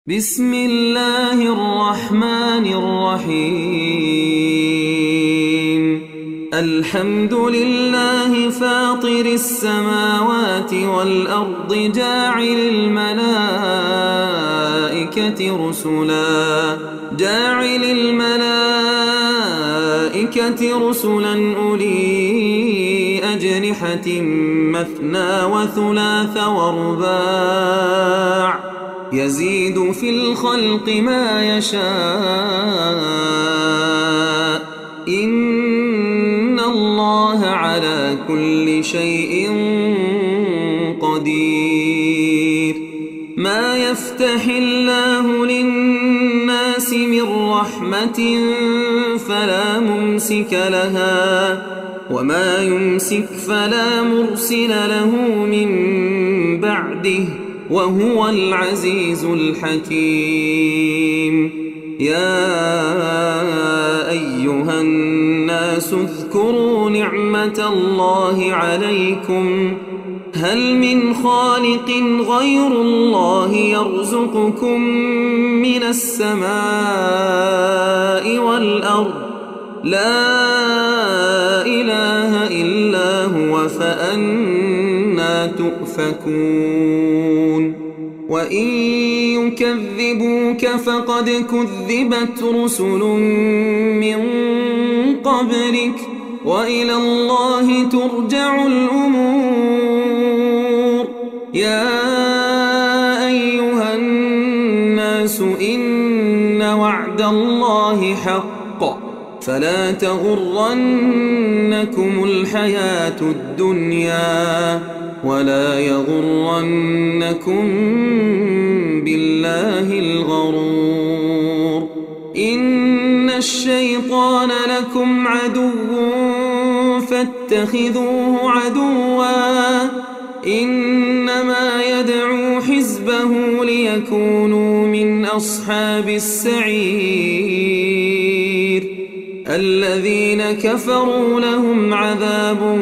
بسم الله الرحمن الرحيم. الحمد لله فاطر السماوات والأرض جاعل الملائكة رسلا أولي أجنحة مثنى وثلاث ورباع يزيد في الخلق ما يشاء إن الله على كل شيء قدير. ما يفتح الله للناس من رحمة فلا ممسك لها وما يمسك فلا مرسل له من بعده وهو العزيز الحكيم. يا أيها الناس اذكروا نعمة الله عليكم هل من خالق غير الله يرزقكم من السماء والأرض لا إله إلا هو فأنى تؤفكون. وإن يكذبوك فقد كذبت رسل من قبلك وإلى الله ترجع الأمور. يا أيها الناس إن وعد الله حق فلا تغرنكم الحياة الدنيا ولا يغرنكم بالله الغرور. إن الشيطان لكم عدو فاتخذوه عدوا إنما يدعو حزبه ليكونوا من أصحاب السعير. الذين كفروا لهم عذاب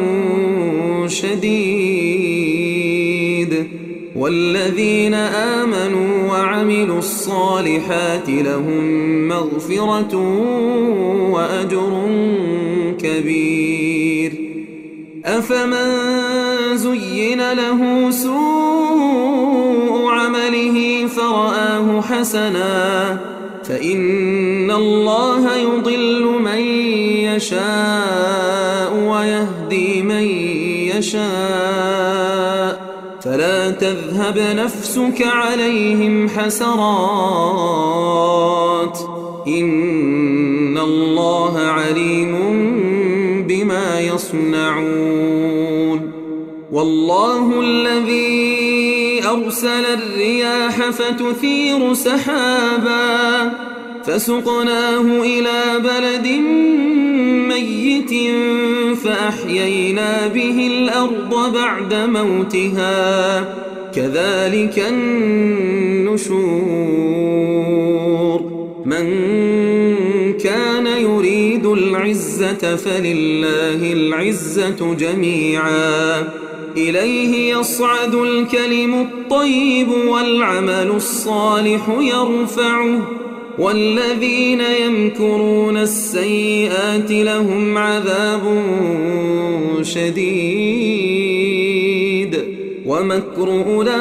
شديد والذين آمنوا وعملوا الصالحات لهم مغفرة وأجر كبير. أفمن زين له سوء عمله فرآه حسنا فإن الله يضل من يشاء ويهدي من يشاء فلا تذهب نفسك عليهم حسرات إن الله عليم بما يصنعون. والله الذي أرسل الرياح فتثير سحابا فسقناه إلى بلد ميت فأحيينا به الأرض بعد موتها كذلك النشور. من كان يريد العزة فلله العزة جميعا إليه يصعد الكلم الطيب والعمل الصالح يرفعه والذين يمكرون السيئات لهم عذاب شديد ومكر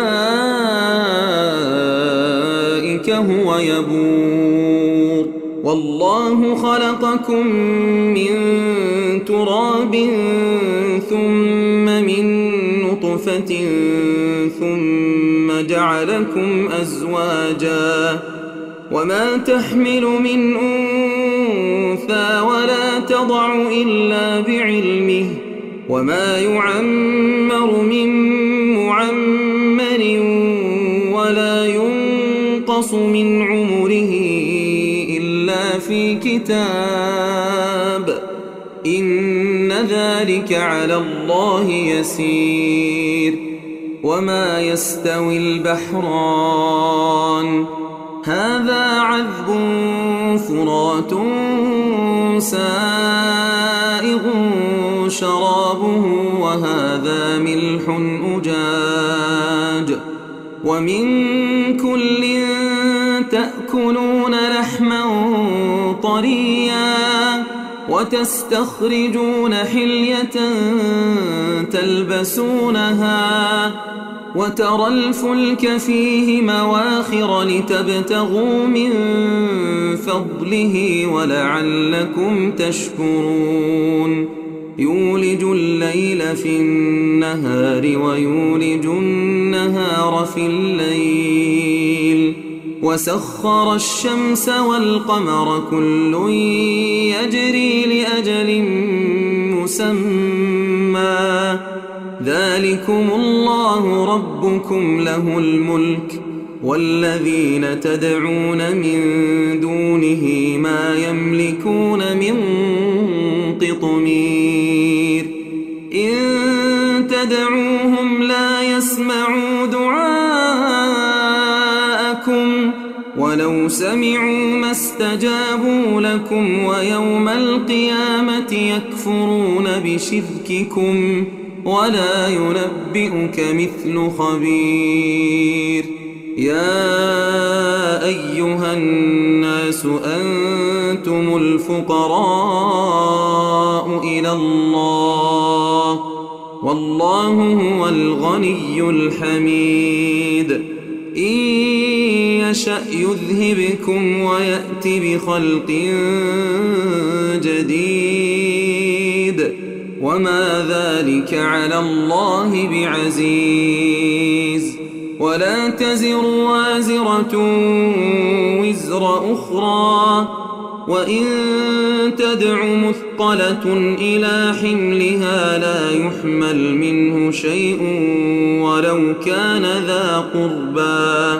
أولئك هو يبور. والله خلقكم من تراب ثم من نطفة ثم جعلكم أزواجا وما تحمل من أنثى ولا تضع إلا بعلمه وما يعمر من معمر ولا ينقص من عمره إلا في كتاب إن ذلك على الله يسير. وما يستوي البحران هذا عذب فرات سائغ شرابه وهذا ملح أجاج ومن كل تأكلون لحما طريا وتستخرجون حلية تلبسونها وترى الفلك فيه مواخر لتبتغوا من فضله ولعلكم تشكرون يولج الليل في النهار ويولج النهار في الليل وسخر الشمس والقمر كل يجري لأجل مسمى ذلكم الله ربكم له الملك والذين تدعون من دونه ما يملكون من قطمير إن تدعوهم لا يسمعوا دعاءكم ولو سمعوا ما استجابوا لكم ويوم القيامة يكفرون بشرككم ولا ينبئك مثل خبير يا أيها الناس أنتم الفقراء إلى الله والله هو الغني الحميد إن يشأ يذهبكم ويأت بخلق جديد وما ذلك على الله بعزيز ولا تزر وازرة وزر أخرى وإن تدع مثقلة إلى حملها لا يحمل منه شيء ولو كان ذا قربى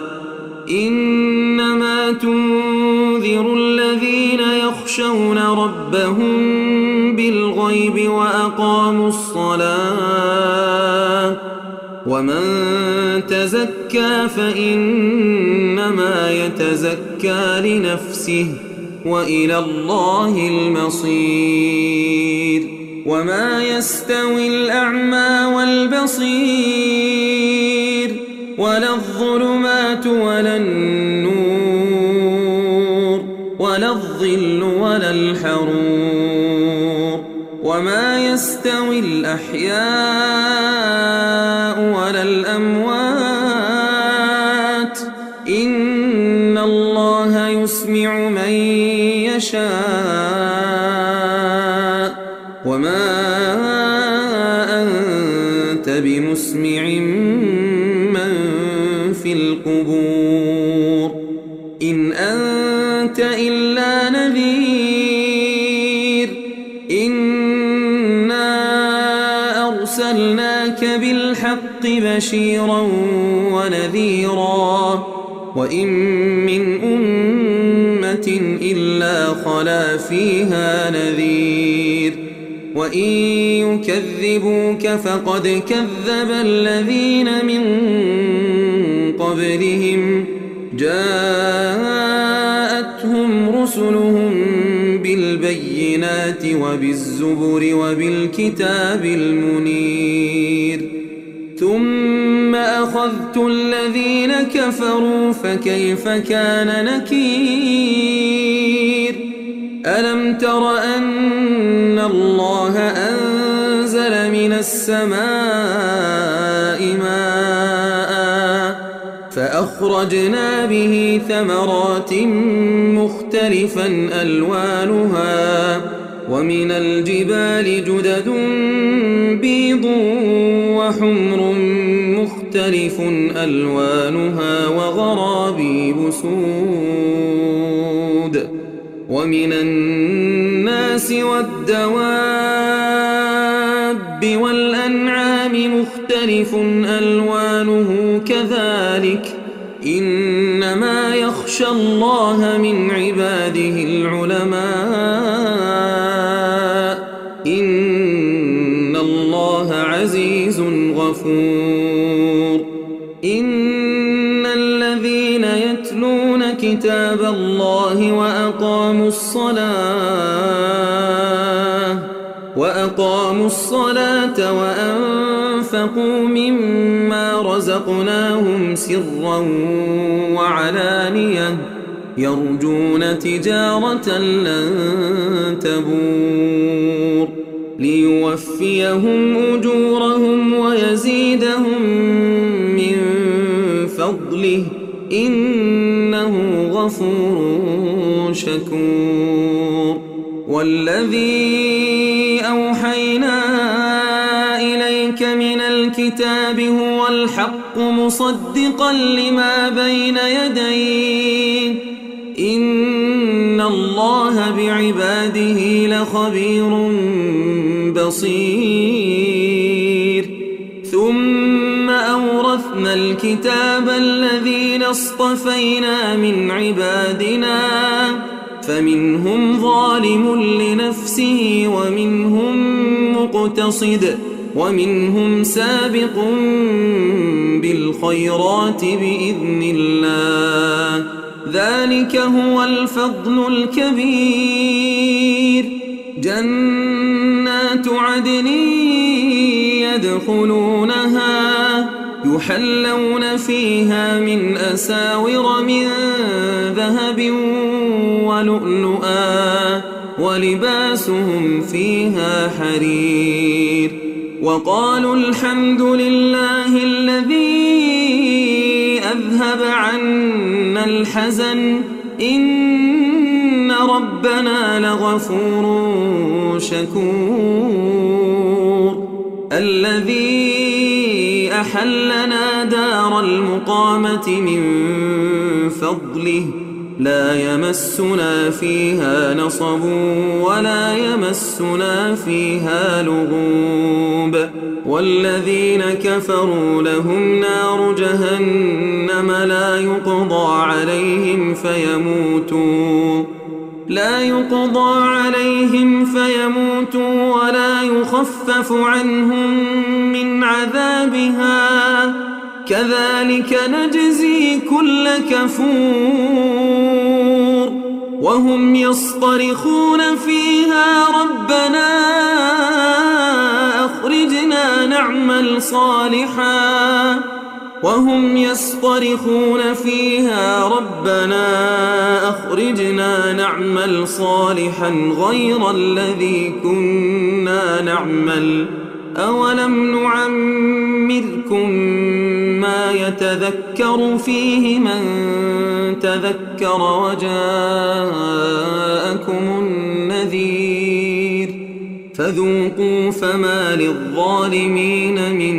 إنما تنذر الذين يخشون ربهم بالغيب وأقاموا الصلاة ومن تزكى فإنما يتزكى لنفسه وإلى الله المصير وما يستوي الأعمى والبصير ولا الظلمات ولا النور ولا الظل ولا الحرور وما يستوي الأحياء ولا الأموات إن الله يسمع من يشاء وما أنت بمسمع من في القبور إن أنت إلا نذير إنا أرسلناك بالحق بشيرا ونذيرا وإن من أمة إلا خلا فيها نذير وإن يكذبوك فقد كذب الذين من قبلهم جاءتهم رسلهم بالبينات وبالزبر وبالكتاب المنير ثم أخذت الذين كفروا فكيف كان نكير ألم تر أن الله أنزل من السماء ماء فأخرجنا به ثمرات مختلفا ألوانها ومن الجبال جدد بيض وحمر مختلف ألوانها وغرابيب سود ومن الناس والدواب والأنعام مختلف ألوانه كذلك إنما يخشى الله من عباده العلماء إن الله عزيز غفور إن الذين يتلون كتاب الله وأقاموا الصلاة وأنفقوا مما رزقناهم سرا وعلانية يرجون تجارة لن تبور ليوفيهم أجورهم ويزيدهم من فضله إنه غفور شكور والذي أوحينا إليك من الكتاب هو الحق مصدقا لما بين يديه إن الله بعباده لخبير بصير ثم أورثنا الكتاب الذين اصطفينا من عبادنا فمنهم ظالم لنفسه ومنهم مقتصد ومنهم سابق بالخيرات بإذن الله ذلك هو الفضل الكبير جنات عدن يدخلونها يحلون فيها من أساور من ذهب ولؤلؤا ولباسهم فيها حرير وقالوا الحمد لله الذي أذهب عنا الحزن إن ربنا لغفور شكور الذي أحلنا دار المقامة من فضله لا يمسنا فيها نصب ولا يمسنا فيها لغوب والذين كفروا لهم نار جهنم لا يقضى عليهم فيموتوا ولا يخفف عنهم من عذابها كذلك نجزي كل كفور وهم يصطرخون فيها ربنا أخرجنا نعمل صالحا غير الذي كنا نعمل أولم نعمركم ما يتذكر فيه من تذكر وجاءكم النذير فذوقوا فما للظالمين من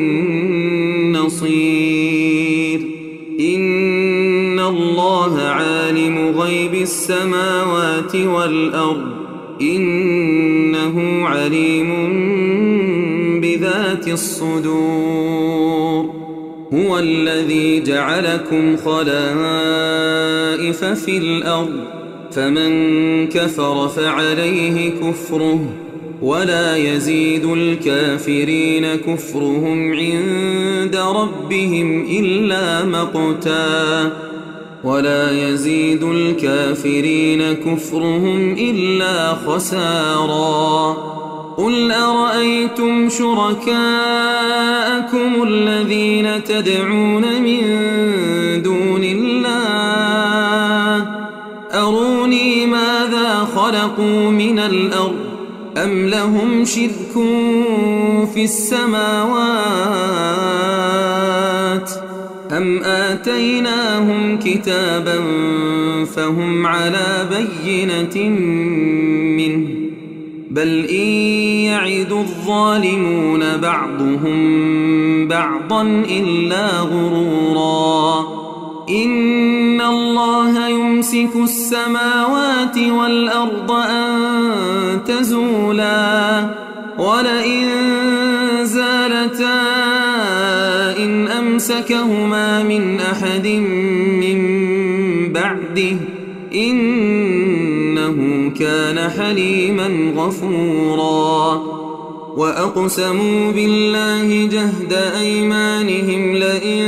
نصير إن الله عالم غيب السماوات والأرض إنه عليم بذات الصدور هو الذي جعلكم خلائف في الأرض فمن كفر فعليه كفره ولا يزيد الكافرين كفرهم عند ربهم إلا مقتا خسارا قل أرأيتم شركاءكم الذين تدعون من دون الله أروني ماذا خلقوا من الأرض أم لهم شرك في السماوات أم آتيناهم كتابا فهم على بينة منه بل إن يعد الظالمون بعضهم بعضا إلا غرورا إن الله يمسك السماوات والأرض أن تزولا ولئن زالتا إن أمسكهما من أحد من بعده إنه كان حليما غفورا وأقسموا بالله جهد أيمانهم لئن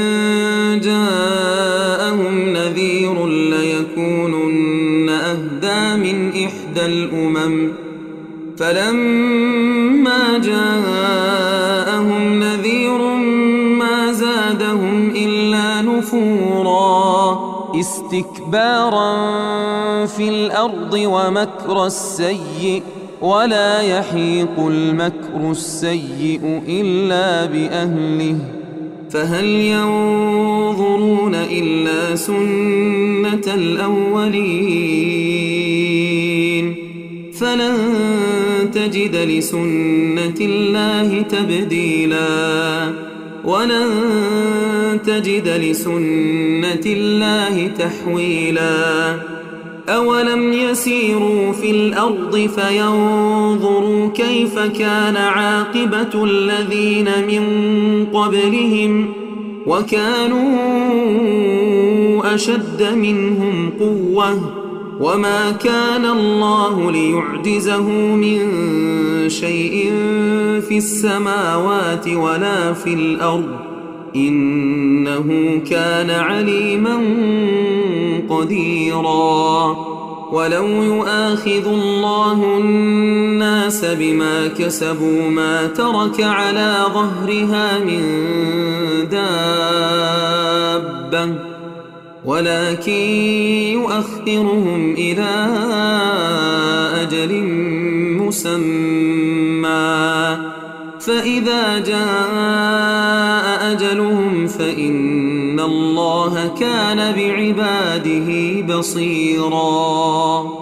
جاءهم نذير ليكونن أهدى من إحدى الأمم فلما جاءهم نذير ما زادهم إلا نفورا استكبارا في الأرض ومكر السيء ولا يحيق المكر السيء إلا بأهله فهل ينظرون إلا سنة الأولين فلن تجد لسنة الله تبديلا ولن تجد لسنة الله تحويلا أولم يسيروا في الأرض فينظروا كيف كان عاقبة الذين من قبلهم وكانوا أشد منهم قوة وما كان الله ليعجزه من شيء في السماوات ولا في الأرض إنه كان عليما قديرا ولو يؤاخذ الله الناس بما كسبوا ما ترك على ظهرها من دابة ولكن يؤخرهم إلى أجل مسمى فإذا جاء أجلهم فإن الله كان بعباده بصيراً